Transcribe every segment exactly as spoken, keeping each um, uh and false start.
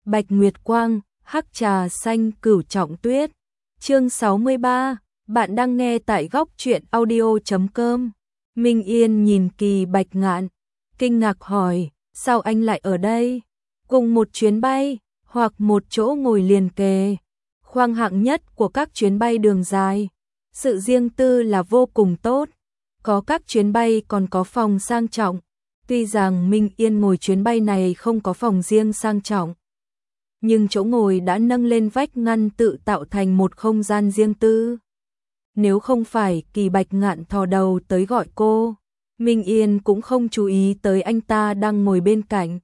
Bạch Nguyệt Quang, hắc trà xanh cửu trọng tuyết. Chương sáu mươi ba, bạn đang nghe tại góc truyện audio chấm com. Minh Yên nhìn Kỳ Bạch Ngạn, kinh ngạc hỏi, sao anh lại ở đây? Cùng một chuyến bay, hoặc một chỗ ngồi liền kề, khoang hạng nhất của các chuyến bay đường dài. Sự riêng tư là vô cùng tốt, có các chuyến bay còn có phòng sang trọng. Tuy rằng Minh Yên ngồi chuyến bay này không có phòng riêng sang trọng, nhưng chỗ ngồi đã nâng lên vách ngăn tự tạo thành một không gian riêng tư. Nếu không phải Kỳ Bạch Ngạn thò đầu tới gọi cô, Minh Yên cũng không chú ý tới anh ta đang ngồi bên cạnh.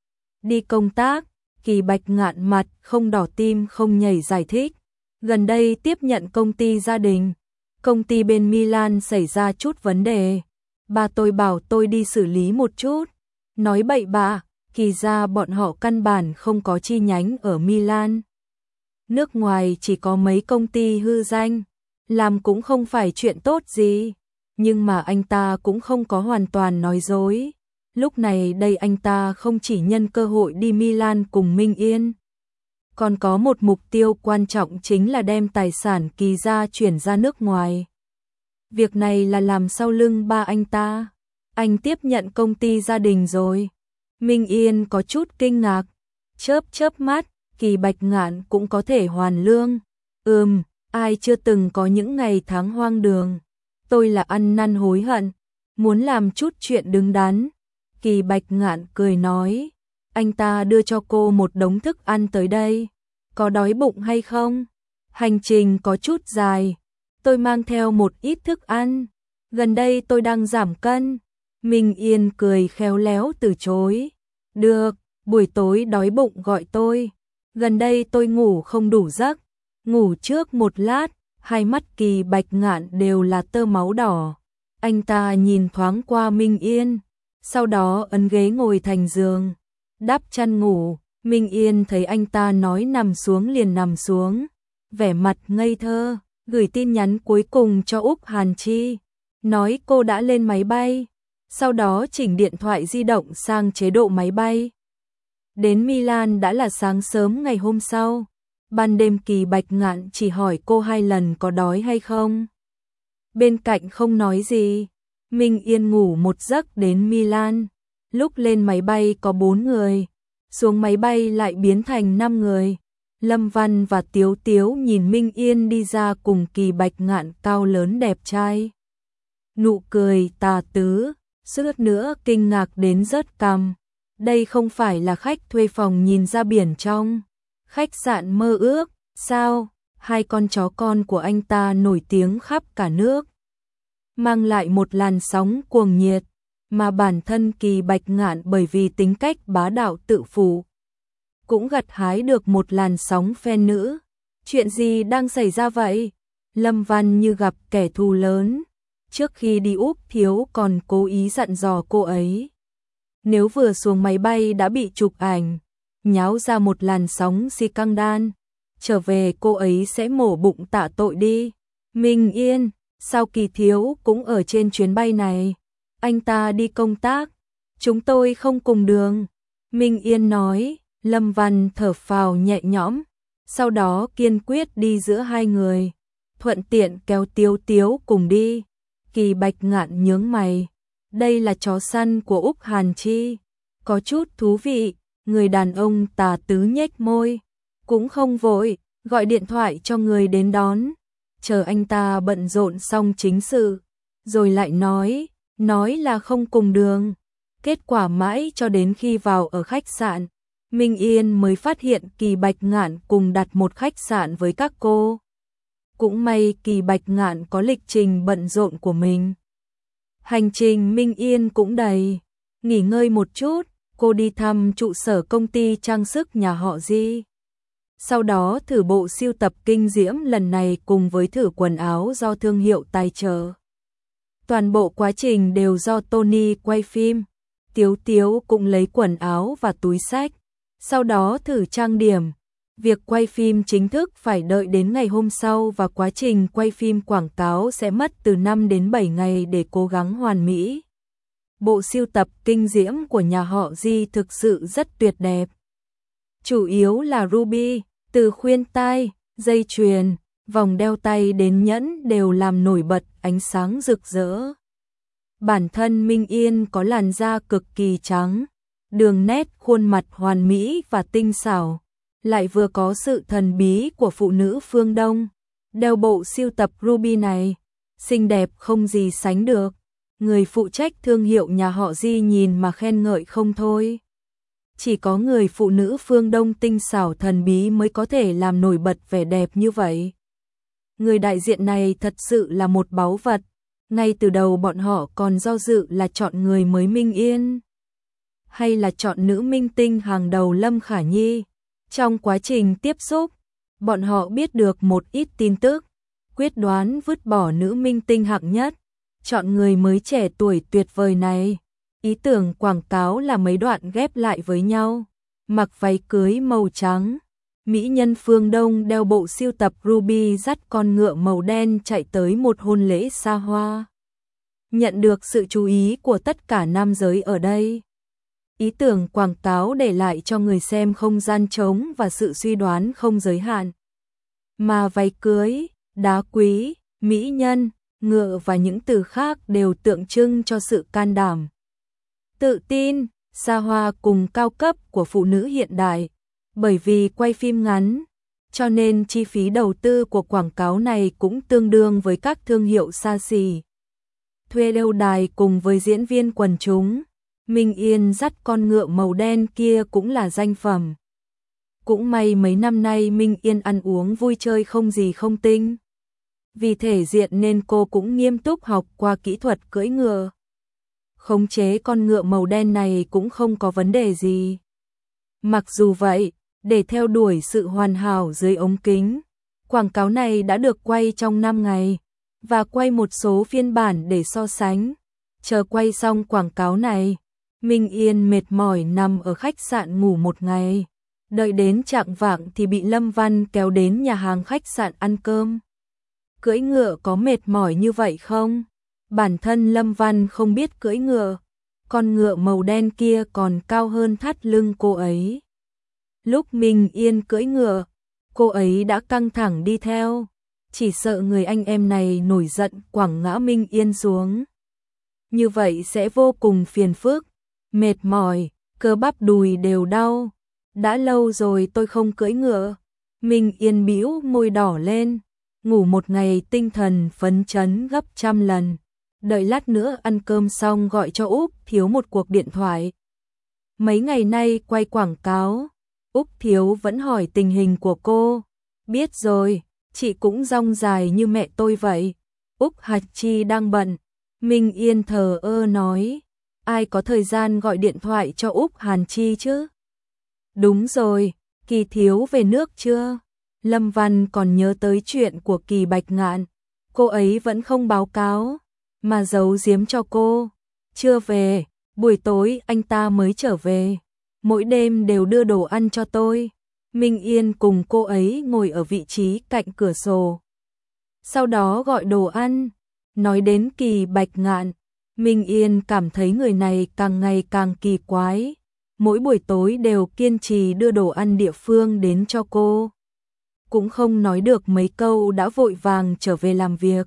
Đi công tác, Kỳ Bạch Ngạn mặt không đỏ tim không nhảy giải thích. Gần đây tiếp nhận công ty gia đình, công ty bên Milan xảy ra chút vấn đề. Bà tôi bảo tôi đi xử lý một chút. Nói bậy bạ, kỳ ra bọn họ căn bản không có chi nhánh ở Milan. Nước ngoài chỉ có mấy công ty hư danh, làm cũng không phải chuyện tốt gì. Nhưng mà anh ta cũng không có hoàn toàn nói dối. Lúc này đây anh ta không chỉ nhân cơ hội đi Milan cùng Minh Yên, còn có một mục tiêu quan trọng chính là đem tài sản Kỳ gia chuyển ra nước ngoài. Việc này là làm sau lưng ba anh ta. Anh tiếp nhận công ty gia đình rồi. Minh Yên có chút kinh ngạc, chớp chớp mắt, Kỳ Bạch Ngạn cũng có thể hoàn lương. Ừm, ai chưa từng có những ngày tháng hoang đường. Tôi là ăn năn hối hận, muốn làm chút chuyện đứng đắn. Kỳ Bạch Ngạn cười nói, anh ta đưa cho cô một đống thức ăn tới đây. Có đói bụng hay không? Hành trình có chút dài, tôi mang theo một ít thức ăn. Gần đây tôi đang giảm cân. Minh Yên cười khéo léo từ chối. Được, buổi tối đói bụng gọi tôi. Gần đây tôi ngủ không đủ giấc. Ngủ trước một lát, hai mắt Kỳ Bạch Ngạn đều là tơ máu đỏ. Anh ta nhìn thoáng qua Minh Yên, sau đó ấn ghế ngồi thành giường, đắp chăn ngủ. Minh Yên thấy anh ta nói nằm xuống liền nằm xuống, vẻ mặt ngây thơ, gửi tin nhắn cuối cùng cho Úc Hàn Chi, nói cô đã lên máy bay, sau đó chỉnh điện thoại di động sang chế độ máy bay. Đến Milan đã là sáng sớm ngày hôm sau. Ban đêm Kỳ Bạch Ngạn chỉ hỏi cô hai lần có đói hay không. Bên cạnh không nói gì. Minh Yên ngủ một giấc đến Milan. Lúc lên máy bay có bốn người, xuống máy bay lại biến thành năm người. Lâm Văn và Tiếu Tiếu nhìn Minh Yên đi ra cùng Kỳ Bạch Ngạn cao lớn đẹp trai. Nụ cười tà tứ, suýt nữa kinh ngạc đến rớt cằm. Đây không phải là khách thuê phòng nhìn ra biển trong khách sạn mơ ước, sao? Hai con chó con của anh ta nổi tiếng khắp cả nước, mang lại một làn sóng cuồng nhiệt, mà bản thân Kỳ Bạch Ngạn bởi vì tính cách bá đạo tự phụ, cũng gặt hái được một làn sóng fan nữ. Chuyện gì đang xảy ra vậy? Lâm Văn như gặp kẻ thù lớn. Trước khi đi Úc Thiếu còn cố ý dặn dò cô ấy, nếu vừa xuống máy bay đã bị chụp ảnh, nháo ra một làn sóng si căng đan, trở về cô ấy sẽ mổ bụng tạ tội đi. Minh Yên, sao Kỳ Thiếu cũng ở trên chuyến bay này? Anh ta đi công tác, chúng tôi không cùng đường. Minh Yên nói. Lâm Văn thở phào nhẹ nhõm, sau đó kiên quyết đi giữa hai người, thuận tiện kéo Tiếu Tiếu cùng đi. Kỳ Bạch Ngạn nhướng mày, đây là chó săn của Úc Hàn Chi, có chút thú vị. Người đàn ông tà tứ nhếch môi, cũng không vội, gọi điện thoại cho người đến đón, chờ anh ta bận rộn xong chính sự, rồi lại nói, nói là không cùng đường. Kết quả mãi cho đến khi vào ở khách sạn, Minh Yên mới phát hiện Kỳ Bạch Ngạn cùng đặt một khách sạn với các cô. Cũng may Kỳ Bạch Ngạn có lịch trình bận rộn của mình. Hành trình Minh Yên cũng đầy, nghỉ ngơi một chút. Cô đi thăm trụ sở công ty trang sức nhà họ Di. Sau đó thử bộ siêu tập kinh diễm lần này cùng với thử quần áo do thương hiệu tài trợ. Toàn bộ quá trình đều do Tony quay phim. Tiếu Tiếu cũng lấy quần áo và túi xách. Sau đó thử trang điểm. Việc quay phim chính thức phải đợi đến ngày hôm sau và quá trình quay phim quảng cáo sẽ mất từ năm đến bảy ngày để cố gắng hoàn mỹ. Bộ siêu tập kinh diễm của nhà họ Di thực sự rất tuyệt đẹp. chủ yếu là ruby, từ khuyên tai, dây chuyền, vòng đeo tay đến nhẫn đều làm nổi bật ánh sáng rực rỡ. Bản thân Minh Yên có làn da cực kỳ trắng, đường nét khuôn mặt hoàn mỹ và tinh xảo, lại vừa có sự thần bí của phụ nữ phương Đông. Đeo bộ sưu tập ruby này, xinh đẹp không gì sánh được. Người phụ trách thương hiệu nhà họ Di nhìn mà khen ngợi không thôi. Chỉ có người phụ nữ phương Đông tinh xảo thần bí mới có thể làm nổi bật vẻ đẹp như vậy. Người đại diện này thật sự là một báu vật. Ngay từ đầu bọn họ còn do dự là chọn người mới Minh Yên hay là chọn nữ minh tinh hàng đầu Lâm Khả Nhi. Trong quá trình tiếp xúc, bọn họ biết được một ít tin tức, quyết đoán vứt bỏ nữ minh tinh hạng nhất, chọn người mới trẻ tuổi tuyệt vời này. Ý tưởng quảng cáo là mấy đoạn ghép lại với nhau, mặc váy cưới màu trắng, mỹ nhân phương Đông đeo bộ sưu tập ruby dắt con ngựa màu đen chạy tới một hôn lễ xa hoa. Nhận được sự chú ý của tất cả nam giới ở đây. Ý tưởng quảng cáo để lại cho người xem không gian trống và sự suy đoán không giới hạn. Mà váy cưới, đá quý, mỹ nhân, ngựa và những từ khác đều tượng trưng cho sự can đảm, tự tin, xa hoa cùng cao cấp của phụ nữ hiện đại. Bởi vì quay phim ngắn, cho nên chi phí đầu tư của quảng cáo này cũng tương đương với các thương hiệu xa xỉ. Thuê lâu đài cùng với diễn viên quần chúng, Minh Yên dắt con ngựa màu đen kia cũng là danh phẩm. Cũng may mấy năm nay Minh Yên ăn uống vui chơi không gì không tinh. Vì thể diện nên cô cũng nghiêm túc học qua kỹ thuật cưỡi ngựa. Khống chế con ngựa màu đen này cũng không có vấn đề gì. Mặc dù vậy, để theo đuổi sự hoàn hảo dưới ống kính, quảng cáo này đã được quay trong năm ngày, và quay một số phiên bản để so sánh. Chờ quay xong quảng cáo này, Minh Yên mệt mỏi nằm ở khách sạn ngủ một ngày. Đợi đến chạng vạng thì bị Lâm Văn kéo đến nhà hàng khách sạn ăn cơm. Cưỡi ngựa có mệt mỏi như vậy không? Bản thân Lâm Văn không biết cưỡi ngựa, con ngựa màu đen kia còn cao hơn thắt lưng cô ấy. Lúc Minh Yên cưỡi ngựa, cô ấy đã căng thẳng đi theo, chỉ sợ người anh em này nổi giận quẳng ngã Minh Yên xuống. Như vậy sẽ vô cùng phiền phức, mệt mỏi, cơ bắp đùi đều đau. Đã lâu rồi tôi không cưỡi ngựa. Minh Yên bĩu môi đỏ lên, ngủ một ngày tinh thần phấn chấn gấp trăm lần. Đợi lát nữa ăn cơm xong gọi cho Úc Thiếu một cuộc điện thoại. Mấy ngày nay quay quảng cáo, Úc Thiếu vẫn hỏi tình hình của cô. Biết rồi, chị cũng rong dài như mẹ tôi vậy. Úc Hạch Chi đang bận. Minh Yên thờ ơ nói, ai có thời gian gọi điện thoại cho Úc Hàn Chi chứ? Đúng rồi, Kỳ Thiếu về nước chưa? Lâm Văn còn nhớ tới chuyện của Kỳ Bạch Ngạn. Cô ấy vẫn không báo cáo, mà giấu giếm cho cô. Chưa về, buổi tối anh ta mới trở về. Mỗi đêm đều đưa đồ ăn cho tôi. Minh Yên cùng cô ấy ngồi ở vị trí cạnh cửa sổ. Sau đó gọi đồ ăn. Nói đến Kỳ Bạch Ngạn, Minh Yên cảm thấy người này càng ngày càng kỳ quái. Mỗi buổi tối đều kiên trì đưa đồ ăn địa phương đến cho cô. Cũng không nói được mấy câu đã vội vàng trở về làm việc.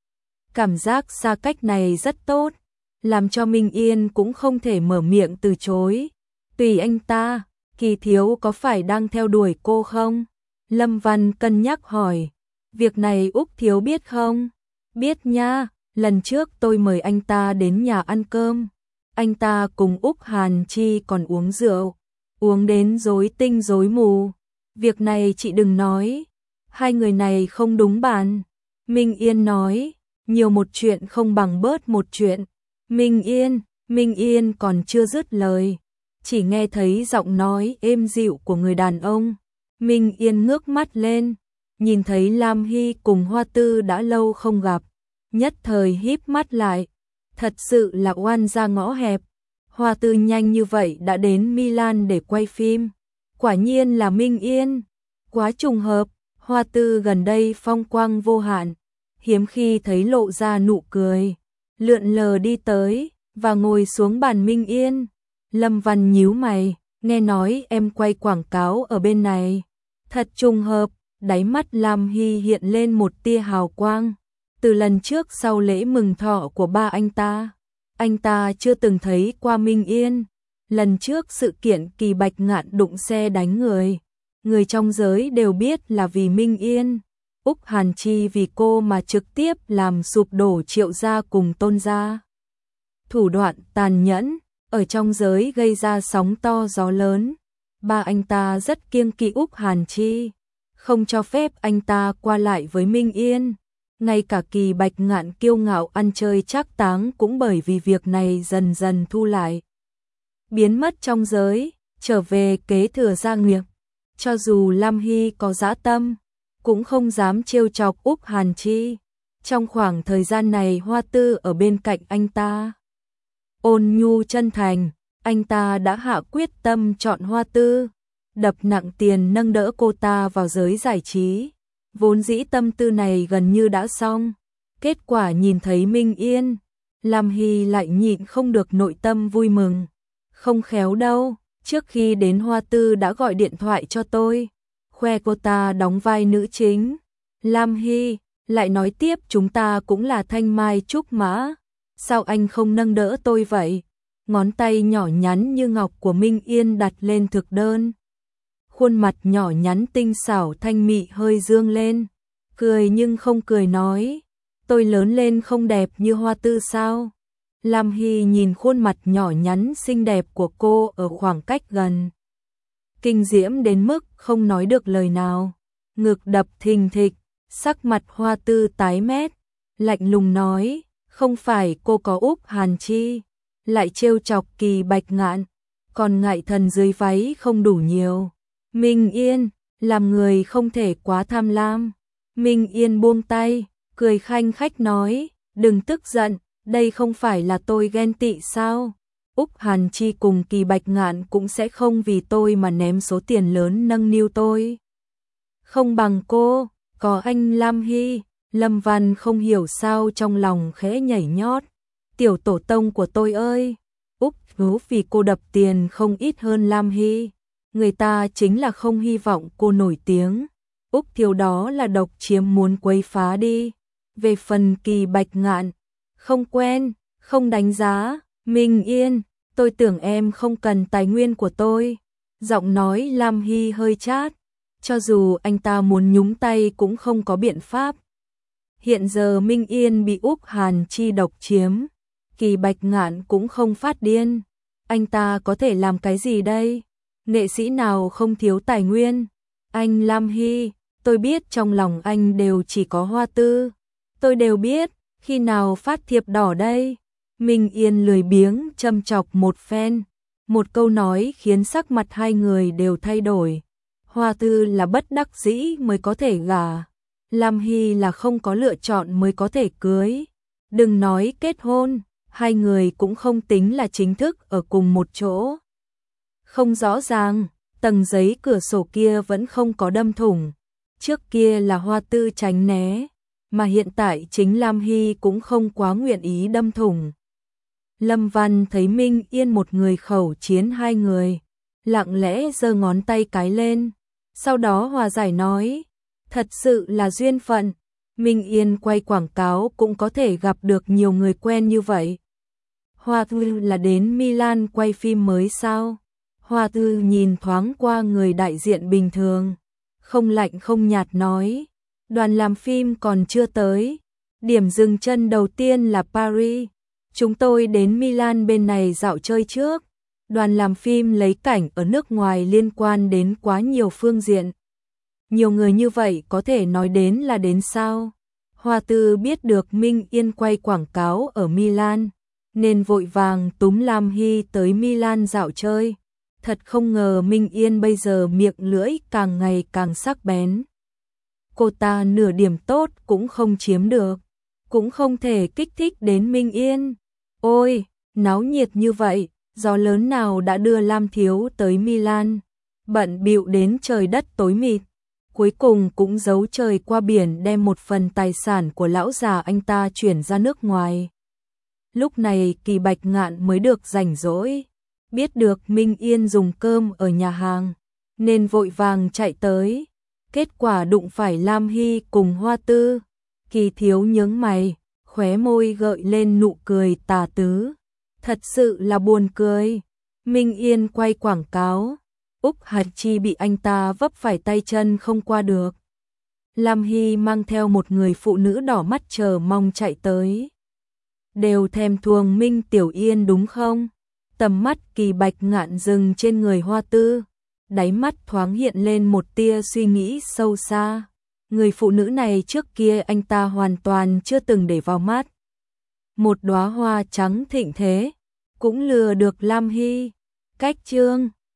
Cảm giác xa cách này rất tốt, làm cho Minh Yên cũng không thể mở miệng từ chối. Tùy anh ta, Kỳ Thiếu có phải đang theo đuổi cô không? Lâm Văn cân nhắc hỏi. Việc này Úc Thiếu biết không? Biết nha, lần trước tôi mời anh ta đến nhà ăn cơm. Anh ta cùng Úc Hàn Chi còn uống rượu, uống đến rối tinh rối mù. Việc này chị đừng nói, hai người này không đúng bàn. Minh Yên nói, nhiều một chuyện không bằng bớt một chuyện. Minh Yên, Minh Yên còn chưa dứt lời, chỉ nghe thấy giọng nói êm dịu của người đàn ông. Minh Yên ngước mắt lên, nhìn thấy Lam Hy cùng Hoa Tư đã lâu không gặp, nhất thời híp mắt lại. Thật sự là oan ra ngõ hẹp. Hoa Tư nhanh như vậy đã đến Milan để quay phim. Quả nhiên là Minh Yên. Quá trùng hợp, Hoa Tư gần đây phong quang vô hạn, hiếm khi thấy lộ ra nụ cười. Lượn lờ đi tới và ngồi xuống bàn Minh Yên. Lâm Văn nhíu mày, nghe nói em quay quảng cáo ở bên này. Thật trùng hợp, đáy mắt Lam Hy hiện lên một tia hào quang. Từ lần trước sau lễ mừng thọ của ba anh ta, anh ta chưa từng thấy qua Minh Yên. Lần trước sự kiện Kỳ Bạch Ngạn đụng xe đánh người, người trong giới đều biết là vì Minh Yên. Úc Hàn Chi vì cô mà trực tiếp làm sụp đổ Triệu gia cùng Tôn gia. Thủ đoạn tàn nhẫn, ở trong giới gây ra sóng to gió lớn. Ba anh ta rất kiêng kỵ Úc Hàn Chi, không cho phép anh ta qua lại với Minh Yên. Ngay cả Kỳ Bạch Ngạn kiêu ngạo ăn chơi trác táng cũng bởi vì việc này dần dần thu lại. Biến mất trong giới, trở về kế thừa gia nghiệp. Cho dù Lam Hy có dã tâm, cũng không dám trêu chọc Úc Hàn Chi. Trong khoảng thời gian này Hoa Tư ở bên cạnh anh ta, ôn nhu chân thành, anh ta đã hạ quyết tâm chọn Hoa Tư, đập nặng tiền nâng đỡ cô ta vào giới giải trí. Vốn dĩ tâm tư này gần như đã xong, kết quả nhìn thấy Minh Yên, Lam Hy lại nhịn không được nội tâm vui mừng. Không khéo đâu, trước khi đến Hoa Tư đã gọi điện thoại cho tôi, khoe cô ta đóng vai nữ chính. Lam Hy lại nói tiếp chúng ta cũng là thanh mai trúc mã, sao anh không nâng đỡ tôi vậy? Ngón tay nhỏ nhắn như ngọc của Minh Yên đặt lên thực đơn. Khuôn mặt nhỏ nhắn tinh xảo thanh mị hơi dương lên, cười nhưng không cười nói, tôi lớn lên không đẹp như Hoa Tư sao? Lam Hy nhìn khuôn mặt nhỏ nhắn xinh đẹp của cô ở khoảng cách gần, kinh diễm đến mức không nói được lời nào, ngực đập thình thịch, sắc mặt Hoa Tư tái mét, lạnh lùng nói, không phải cô có Úc Hàn Chi, lại trêu chọc Kỳ Bạch Ngạn, còn ngại thần dưới váy không đủ nhiều. Minh Yên, làm người không thể quá tham lam. Minh Yên buông tay, cười khanh khách nói, đừng tức giận, đây không phải là tôi ghen tị sao? Úc Hàn Chi cùng Kỳ Bạch Ngạn cũng sẽ không vì tôi mà ném số tiền lớn nâng niu tôi. Không bằng cô, có anh Lam Hy. Lâm Văn không hiểu sao trong lòng khẽ nhảy nhót. Tiểu tổ tông của tôi ơi, Úc hú vì cô đập tiền không ít hơn Lam Hy. Người ta chính là không hy vọng cô nổi tiếng. Úc thiếu đó là độc chiếm muốn quấy phá đi. Về phần Kỳ Bạch Ngạn, không quen, không đánh giá. Minh Yên, tôi tưởng em không cần tài nguyên của tôi. Giọng nói Lam Hy hơi chát, cho dù anh ta muốn nhúng tay cũng không có biện pháp. Hiện giờ Minh Yên bị Úc Hàn Chi độc chiếm, Kỳ Bạch Ngạn cũng không phát điên. Anh ta có thể làm cái gì đây? Nghệ sĩ nào không thiếu tài nguyên? Anh Lam Hy, tôi biết trong lòng anh đều chỉ có Hoa Tư. Tôi đều biết, khi nào phát thiệp đỏ đây? Minh Yên lười biếng châm chọc một phen. Một câu nói khiến sắc mặt hai người đều thay đổi. Hoa Tư là bất đắc dĩ mới có thể gả. Lam Hy là không có lựa chọn mới có thể cưới. Đừng nói kết hôn, hai người cũng không tính là chính thức ở cùng một chỗ. Không rõ ràng, tầng giấy cửa sổ kia vẫn không có đâm thủng. Trước kia là Hoa Tư tránh né, mà hiện tại chính Lam Hy cũng không quá nguyện ý đâm thủng. Lâm Văn thấy Minh Yên một người khẩu chiến hai người, lặng lẽ giơ ngón tay cái lên, sau đó hòa giải nói, thật sự là duyên phận, Minh Yên quay quảng cáo cũng có thể gặp được nhiều người quen như vậy. Hoa Tư là đến Milan quay phim mới sao? Hoa Tư nhìn thoáng qua người đại diện bình thường, không lạnh không nhạt nói, đoàn làm phim còn chưa tới, điểm dừng chân đầu tiên là Paris, chúng tôi đến Milan bên này dạo chơi trước. Đoàn làm phim lấy cảnh ở nước ngoài liên quan đến quá nhiều phương diện. Nhiều người như vậy có thể nói đến là đến sao? Hoa Tư biết được Minh Yên quay quảng cáo ở Milan, nên vội vàng túm Lam Hy tới Milan dạo chơi. Thật không ngờ Minh Yên bây giờ miệng lưỡi càng ngày càng sắc bén. Cô ta nửa điểm tốt cũng không chiếm được, cũng không thể kích thích đến Minh Yên. Ôi, náo nhiệt như vậy, gió lớn nào đã đưa Lam thiếu tới Milan, bận bịu đến trời đất tối mịt, cuối cùng cũng giấu trời qua biển đem một phần tài sản của lão già anh ta chuyển ra nước ngoài. Lúc này Kỳ Bạch Ngạn mới được rảnh rỗi, biết được Minh Yên dùng cơm ở nhà hàng, nên vội vàng chạy tới. Kết quả đụng phải Lam Hy cùng Hoa Tư. Kỳ Thiếu nhướng mày, khóe môi gợi lên nụ cười tà tứ. Thật sự là buồn cười. Minh Yên quay quảng cáo. Úc Hạt Chi bị anh ta vấp phải tay chân không qua được. Lam Hy mang theo một người phụ nữ đỏ mắt chờ mong chạy tới. Đều thèm thuồng Minh Tiểu Yên đúng không? Tầm mắt Kỳ Bạch Ngạn dừng trên người Hoa Tư. Đáy mắt thoáng hiện lên một tia suy nghĩ sâu xa. Người phụ nữ này trước kia anh ta hoàn toàn chưa từng để vào mắt. Một đóa hoa trắng thịnh thế, cũng lừa được Lam Hy. Cách chương